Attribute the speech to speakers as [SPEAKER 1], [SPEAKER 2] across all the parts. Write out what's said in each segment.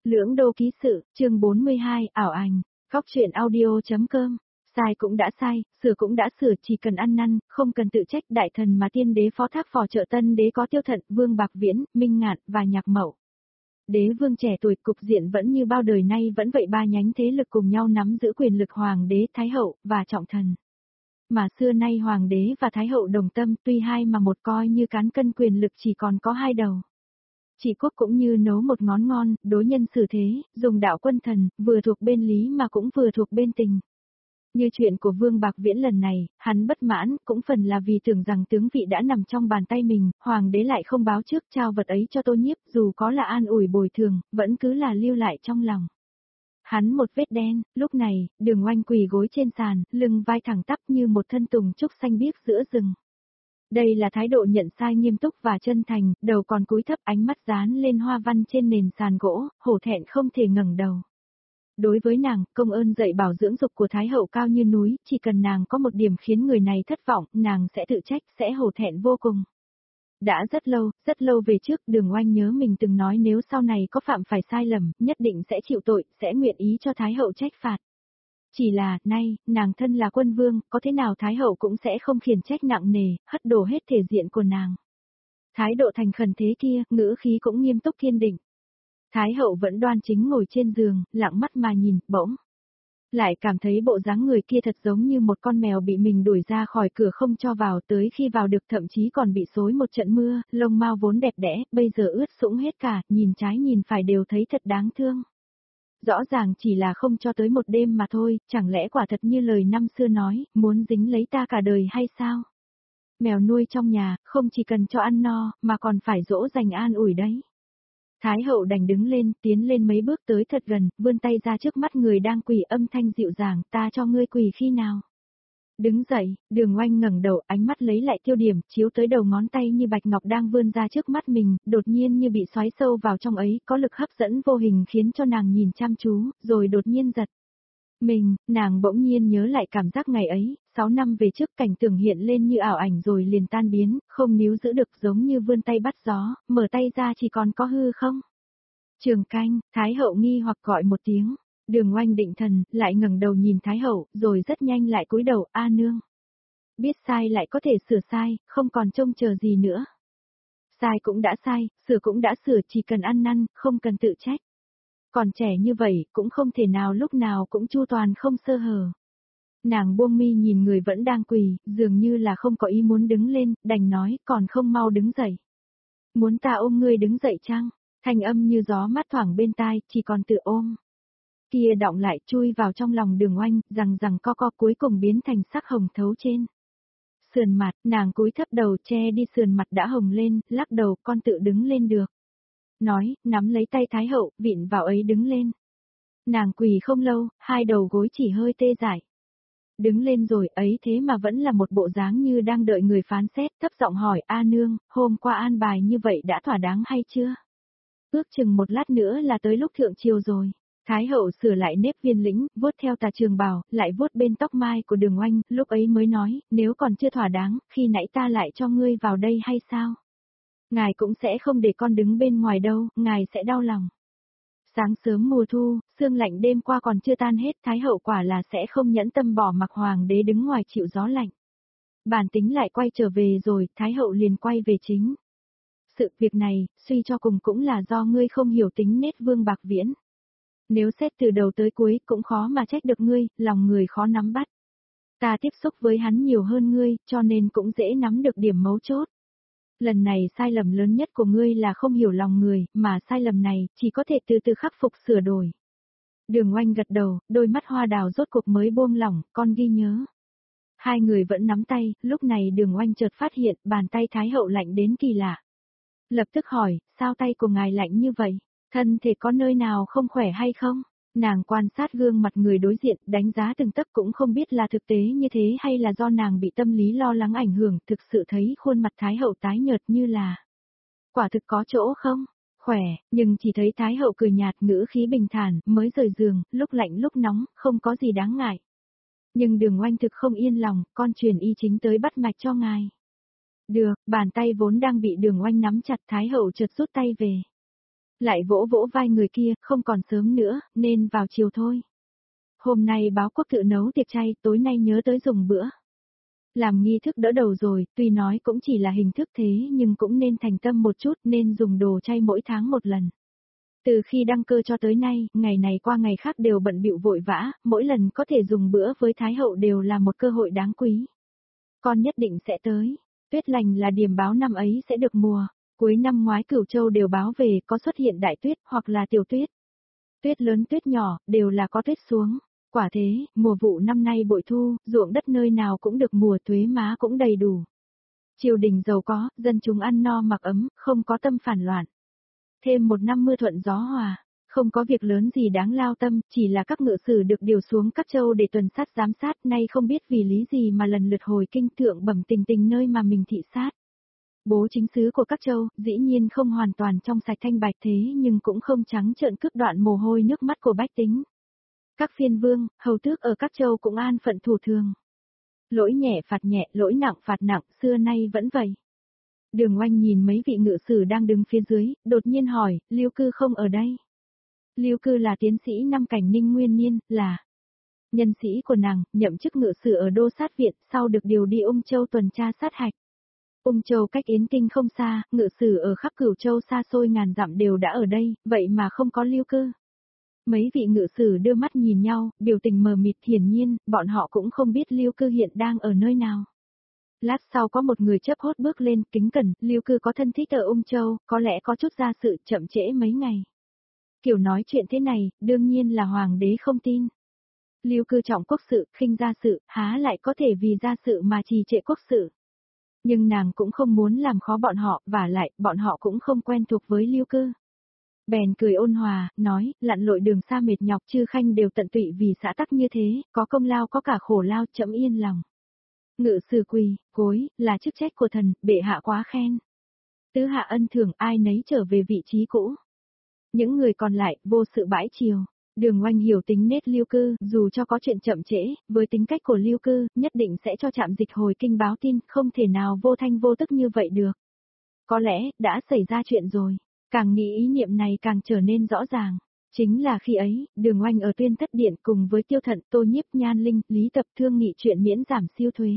[SPEAKER 1] Lưỡng đô ký sự, chương 42, ảo ảnh, góc truyện audio.com. Sai cũng đã sai, sửa cũng đã sửa, chỉ cần ăn năn, không cần tự trách. Đại thần mà tiên đế phó thác phò trợ tân đế có Tiêu Thận, Vương Bạc Viễn, Minh Ngạn và Nhạc Mậu. Đế vương trẻ tuổi, cục diện vẫn như bao đời nay vẫn vậy, ba nhánh thế lực cùng nhau nắm giữ quyền lực: hoàng đế, thái hậu và trọng thần. Mà xưa nay hoàng đế và thái hậu đồng tâm, tuy hai mà một, coi như cán cân quyền lực chỉ còn có hai đầu. Trị quốc cũng như nấu một món ngon, đối nhân xử thế, dùng đạo quân thần, vừa thuộc bên lý mà cũng vừa thuộc bên tình. Như chuyện của Vương Bạc Viễn lần này, hắn bất mãn, cũng phần là vì tưởng rằng tướng vị đã nằm trong bàn tay mình, hoàng đế lại không báo trước trao vật ấy cho Tô Nhiếp, dù có là an ủi bồi thường, vẫn cứ là lưu lại trong lòng. Hắn một vết đen, lúc này, Đường Oanh quỳ gối trên sàn, lưng vai thẳng tắp như một thân tùng trúc xanh biếc giữa rừng. Đây là thái độ nhận sai nghiêm túc và chân thành, đầu còn cúi thấp, ánh mắt dán lên hoa văn trên nền sàn gỗ, hổ thẹn không thể ngẩng đầu. Đối với nàng, công ơn dạy bảo dưỡng dục của thái hậu cao như núi, chỉ cần nàng có một điểm khiến người này thất vọng, nàng sẽ tự trách, sẽ hổ thẹn vô cùng. Đã rất lâu về trước, Đường Oanh nhớ mình từng nói nếu sau này có phạm phải sai lầm, nhất định sẽ chịu tội, sẽ nguyện ý cho thái hậu trách phạt. Chỉ là, nay, nàng thân là quân vương, có thế nào thái hậu cũng sẽ không khiển trách nặng nề, hất đổ hết thể diện của nàng. Thái độ thành khẩn thế kia, ngữ khí cũng nghiêm túc kiên định. Thái hậu vẫn đoan chính ngồi trên giường, lặng mắt mà nhìn, bỗng lại cảm thấy bộ dáng người kia thật giống như một con mèo bị mình đuổi ra khỏi cửa không cho vào, tới khi vào được thậm chí còn bị xối một trận mưa, lông mao vốn đẹp đẽ, bây giờ ướt sũng hết cả, nhìn trái nhìn phải đều thấy thật đáng thương. Rõ ràng chỉ là không cho tới một đêm mà thôi, chẳng lẽ quả thật như lời năm xưa nói, muốn dính lấy ta cả đời hay sao? Mèo nuôi trong nhà, không chỉ cần cho ăn no, mà còn phải dỗ dành an ủi đấy. Thái hậu đành đứng lên, tiến lên mấy bước tới thật gần, vươn tay ra trước mắt người đang quỳ, âm thanh dịu dàng, ta cho ngươi quỳ khi nào? Đứng dậy, Đường Oanh ngẩng đầu, ánh mắt lấy lại tiêu điểm, chiếu tới đầu ngón tay như bạch ngọc đang vươn ra trước mắt mình, đột nhiên như bị xoáy sâu vào trong ấy, có lực hấp dẫn vô hình khiến cho nàng nhìn chăm chú, rồi đột nhiên giật mình, nàng bỗng nhiên nhớ lại cảm giác ngày ấy, 6 năm về trước, cảnh tượng hiện lên như ảo ảnh rồi liền tan biến, không níu giữ được, giống như vươn tay bắt gió, mở tay ra chỉ còn có hư không. Trường Canh, Thái hậu nghi hoặc gọi một tiếng. Đường Oanh định thần, lại ngẩng đầu nhìn Thái hậu, rồi rất nhanh lại cúi đầu, a nương. Biết sai lại có thể sửa sai, không còn trông chờ gì nữa. Sai cũng đã sai, sửa cũng đã sửa, chỉ cần ăn năn, không cần tự trách. Còn trẻ như vậy, cũng không thể nào lúc nào cũng chu toàn không sơ hở. Nàng buông mi nhìn người vẫn đang quỳ, dường như là không có ý muốn đứng lên, đành nói, còn không mau đứng dậy. Muốn ta ôm ngươi đứng dậy chăng? Thanh âm như gió mát thoảng bên tai, chỉ còn tự ôm. Kia đọng lại chui vào trong lòng Đường Oanh, rằng co cuối cùng biến thành sắc hồng thấu trên sườn mặt, nàng cúi thấp đầu che đi sườn mặt đã hồng lên, lắc đầu, con tự đứng lên được. Nói, nắm lấy tay Thái hậu, vịn vào ấy đứng lên. Nàng quỳ không lâu, hai đầu gối chỉ hơi tê dại. Đứng lên rồi, ấy thế mà vẫn là một bộ dáng như đang đợi người phán xét, thấp giọng hỏi, a nương, hôm qua an bài như vậy đã thỏa đáng hay chưa? Ước chừng một lát nữa là tới lúc thượng triều rồi. Thái hậu sửa lại nếp viên lĩnh, vuốt theo tà trường bào, lại vuốt bên tóc mai của Đường Oanh, lúc ấy mới nói, nếu còn chưa thỏa đáng, khi nãy ta lại cho ngươi vào đây hay sao? Ngài cũng sẽ không để con đứng bên ngoài đâu, ngài sẽ đau lòng. Sáng sớm mùa thu, sương lạnh đêm qua còn chưa tan hết, Thái hậu quả là sẽ không nhẫn tâm bỏ mặc hoàng đế đứng ngoài chịu gió lạnh. Bản tính lại quay trở về rồi, Thái hậu liền quay về chính. Sự việc này, suy cho cùng cũng là do ngươi không hiểu tính nết Vương Bạc Viễn. Nếu xét từ đầu tới cuối cũng khó mà trách được ngươi, lòng người khó nắm bắt. Ta tiếp xúc với hắn nhiều hơn ngươi, cho nên cũng dễ nắm được điểm mấu chốt. Lần này sai lầm lớn nhất của ngươi là không hiểu lòng người, mà sai lầm này chỉ có thể từ từ khắc phục sửa đổi. Đường Oanh gật đầu, đôi mắt hoa đào rốt cuộc mới buông lỏng, con ghi nhớ. Hai người vẫn nắm tay, lúc này Đường Oanh chợt phát hiện bàn tay Thái hậu lạnh đến kỳ lạ. Lập tức hỏi, sao tay của ngài lạnh như vậy? Thân thể có nơi nào không khỏe hay không? Nàng quan sát gương mặt người đối diện, đánh giá từng tấc cũng không biết là thực tế như thế hay là do nàng bị tâm lý lo lắng ảnh hưởng, thực sự thấy khuôn mặt Thái hậu tái nhợt như là. Quả thực có chỗ không? Khỏe, nhưng chỉ thấy Thái hậu cười nhạt, ngữ khí bình thản, mới rời giường, lúc lạnh lúc nóng, không có gì đáng ngại. Nhưng Đường Oanh thực không yên lòng, con truyền y chính tới bắt mạch cho ngài. Được, bàn tay vốn đang bị Đường Oanh nắm chặt, Thái hậu chợt rút tay về. Lại vỗ vỗ vai người kia, không còn sớm nữa, nên vào chiều thôi. Hôm nay báo quốc tự nấu tiệc chay, tối nay nhớ tới dùng bữa. Làm nghi thức đỡ đầu rồi, tuy nói cũng chỉ là hình thức thế nhưng cũng nên thành tâm một chút, nên dùng đồ chay mỗi tháng một lần. Từ khi đăng cơ cho tới nay, ngày này qua ngày khác đều bận bịu vội vã, mỗi lần có thể dùng bữa với Thái hậu đều là một cơ hội đáng quý. Con nhất định sẽ tới. Tuyết lành là điềm báo năm ấy sẽ được mùa. Cuối năm ngoái Cửu Châu đều báo về có xuất hiện đại tuyết hoặc là tiểu tuyết. Tuyết lớn tuyết nhỏ, đều là có tuyết xuống. Quả thế, mùa vụ năm nay bội thu, ruộng đất nơi nào cũng được mùa thuế má cũng đầy đủ. Triều đình giàu có, dân chúng ăn no mặc ấm, không có tâm phản loạn. Thêm một năm mưa thuận gió hòa, không có việc lớn gì đáng lao tâm, chỉ là các ngự sử được điều xuống các châu để tuần sát giám sát, nay không biết vì lý gì mà lần lượt hồi kinh thượng bẩm tình tình nơi mà mình thị sát. Bố chính sứ của các châu, dĩ nhiên không hoàn toàn trong sạch thanh bạch thế nhưng cũng không trắng trợn cướp đoạn mồ hôi nước mắt của bách tính. Các phiên vương, hầu tước ở các châu cũng an phận thủ thường. Lỗi nhẹ phạt nhẹ, lỗi nặng phạt nặng, xưa nay vẫn vậy. Đường Oanh nhìn mấy vị ngự sử đang đứng phía dưới, đột nhiên hỏi, Lưu Cư không ở đây. Lưu Cư là tiến sĩ năm cảnh Ninh Nguyên Niên, là nhân sĩ của nàng, nhậm chức ngự sử ở Đô Sát Viện, sau được điều đi Ung Châu tuần tra sát hạch. Ung Châu cách Yến Kinh không xa, ngự sử ở khắp Cửu Châu xa xôi ngàn dặm đều đã ở đây, vậy mà không có Lưu Cư. Mấy vị ngự sử đưa mắt nhìn nhau, biểu tình mờ mịt, hiển nhiên, bọn họ cũng không biết Lưu Cư hiện đang ở nơi nào. Lát sau có một người chớp hốt bước lên, kính cẩn, Lưu Cư có thân thích ở Ung Châu, có lẽ có chút gia sự chậm trễ mấy ngày. Kiểu nói chuyện thế này, đương nhiên là hoàng đế không tin. Lưu Cư trọng quốc sự, khinh gia sự, há lại có thể vì gia sự mà trì trệ quốc sự. Nhưng nàng cũng không muốn làm khó bọn họ, vả lại, bọn họ cũng không quen thuộc với Lưu Cư. Bèn cười ôn hòa, nói, lặn lội đường xa mệt nhọc chư khanh đều tận tụy vì xã tắc như thế, có công lao có cả khổ lao, chậm yên lòng. Ngự sử quỳ, cối, là chức trách của thần, bệ hạ quá khen. Tứ hạ ân thưởng ai nấy trở về vị trí cũ. Những người còn lại, vô sự bãi chiều. Đường Oanh hiểu tính nết Lưu Cư, dù cho có chuyện chậm trễ, với tính cách của Lưu Cư, nhất định sẽ cho trạm dịch hồi kinh báo tin, không thể nào vô thanh vô tức như vậy được. Có lẽ, đã xảy ra chuyện rồi. Càng nghĩ ý niệm này càng trở nên rõ ràng. Chính là khi ấy, Đường Oanh ở Tuyên Thất Điện cùng với Tiêu Thận, Tô Nhiếp, Nhan Linh, Lý Tập thương nghị chuyện miễn giảm siêu thuế.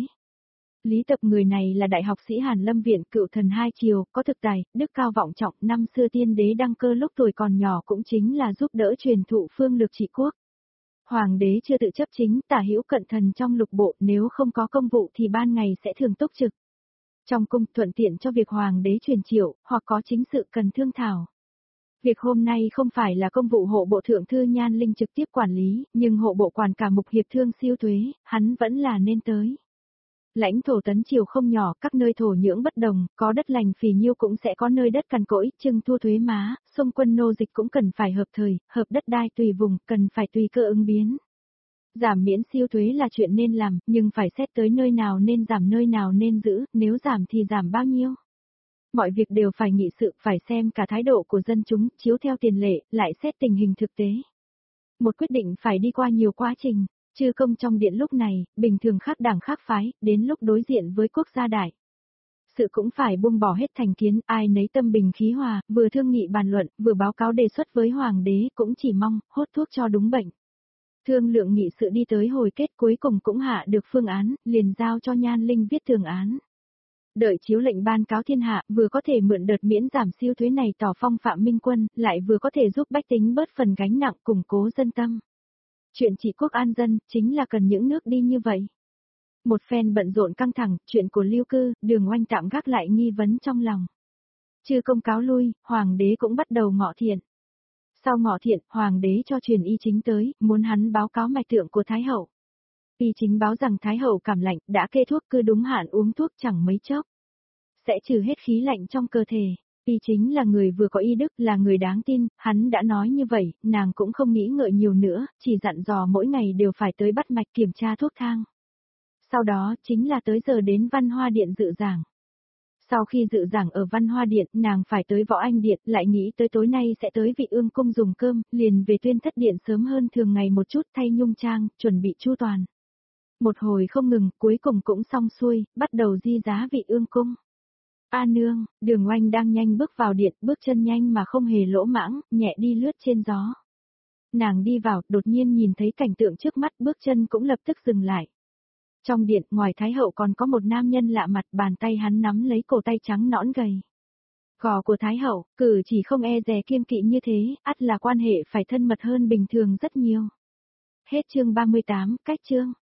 [SPEAKER 1] Lý Tập người này là đại học sĩ Hàn Lâm Viện, cựu thần hai triều, có thực tài, đức cao vọng trọng, năm xưa tiên đế đăng cơ lúc tuổi còn nhỏ cũng chính là giúp đỡ truyền thụ phương lược trị quốc. Hoàng đế chưa tự chấp chính, tả hữu cận thần trong lục bộ, nếu không có công vụ thì ban ngày sẽ thường túc trực. Trong cung thuận tiện cho việc hoàng đế truyền triệu, hoặc có chính sự cần thương thảo. Việc hôm nay không phải là công vụ hộ bộ thượng thư Nhan Linh trực tiếp quản lý, nhưng hộ bộ quản cả mục hiệp thương siêu thuế, hắn vẫn là nên tới. Lãnh thổ tấn triều không nhỏ, các nơi thổ nhưỡng bất đồng, có đất lành phì nhiêu cũng sẽ có nơi đất cằn cỗi, trưng thu thuế má, xung quân nô dịch cũng cần phải hợp thời, hợp đất đai tùy vùng, cần phải tùy cơ ứng biến. Giảm miễn siêu thuế là chuyện nên làm, nhưng phải xét tới nơi nào nên giảm nơi nào nên giữ, nếu giảm thì giảm bao nhiêu. Mọi việc đều phải nghị sự, phải xem cả thái độ của dân chúng, chiếu theo tiền lệ, lại xét tình hình thực tế. Một quyết định phải đi qua nhiều quá trình. Chư công trong điện lúc này, bình thường khác đảng khác phái, đến lúc đối diện với quốc gia đại. Sự cũng phải buông bỏ hết thành kiến, ai nấy tâm bình khí hòa, vừa thương nghị bàn luận, vừa báo cáo đề xuất với hoàng đế, cũng chỉ mong, hốt thuốc cho đúng bệnh. Thương lượng nghị sự đi tới hồi kết cuối cùng cũng hạ được phương án, liền giao cho Nhan Linh viết tường án. Đợi chiếu lệnh ban cáo thiên hạ, vừa có thể mượn đợt miễn giảm siêu thuế này tỏ phong phạm minh quân, lại vừa có thể giúp bách tính bớt phần gánh nặng củng cố dân tâm. Chuyện trị quốc an dân, chính là cần những nước đi như vậy. Một phen bận rộn căng thẳng, chuyện của Lưu Cư, Đường Oanh tạm gác lại nghi vấn trong lòng. Chư công cáo lui, hoàng đế cũng bắt đầu ngọ thiện. Sau ngọ thiện, hoàng đế cho truyền y chính tới, muốn hắn báo cáo mạch tượng của Thái Hậu. Y chính báo rằng Thái Hậu cảm lạnh, đã kê thuốc cứ đúng hạn uống thuốc chẳng mấy chốc. Sẽ trừ hết khí lạnh trong cơ thể. Y chính là người vừa có y đức, là người đáng tin, hắn đã nói như vậy, nàng cũng không nghĩ ngợi nhiều nữa, chỉ dặn dò mỗi ngày đều phải tới bắt mạch kiểm tra thuốc thang. Sau đó, chính là tới giờ đến Văn Hoa Điện dự giảng. Sau khi dự giảng ở Văn Hoa Điện, nàng phải tới Võ Anh Điện, lại nghĩ tới tối nay sẽ tới Vị Ương Cung dùng cơm, liền về Tuyên Thất Điện sớm hơn thường ngày một chút thay nhung trang, chuẩn bị chu toàn. Một hồi không ngừng, cuối cùng cũng xong xuôi, bắt đầu di giá Vị Ương Cung. A nương, Đường Oanh đang nhanh bước vào điện, bước chân nhanh mà không hề lỗ mãng, nhẹ đi lướt trên gió. Nàng đi vào, đột nhiên nhìn thấy cảnh tượng trước mắt, bước chân cũng lập tức dừng lại. Trong điện, ngoài Thái hậu còn có một nam nhân lạ mặt, bàn tay hắn nắm lấy cổ tay trắng nõn gầy. Gò của Thái hậu, cử chỉ không e dè kiêng kỵ như thế, ắt là quan hệ phải thân mật hơn bình thường rất nhiều. Hết chương 38, cách chương.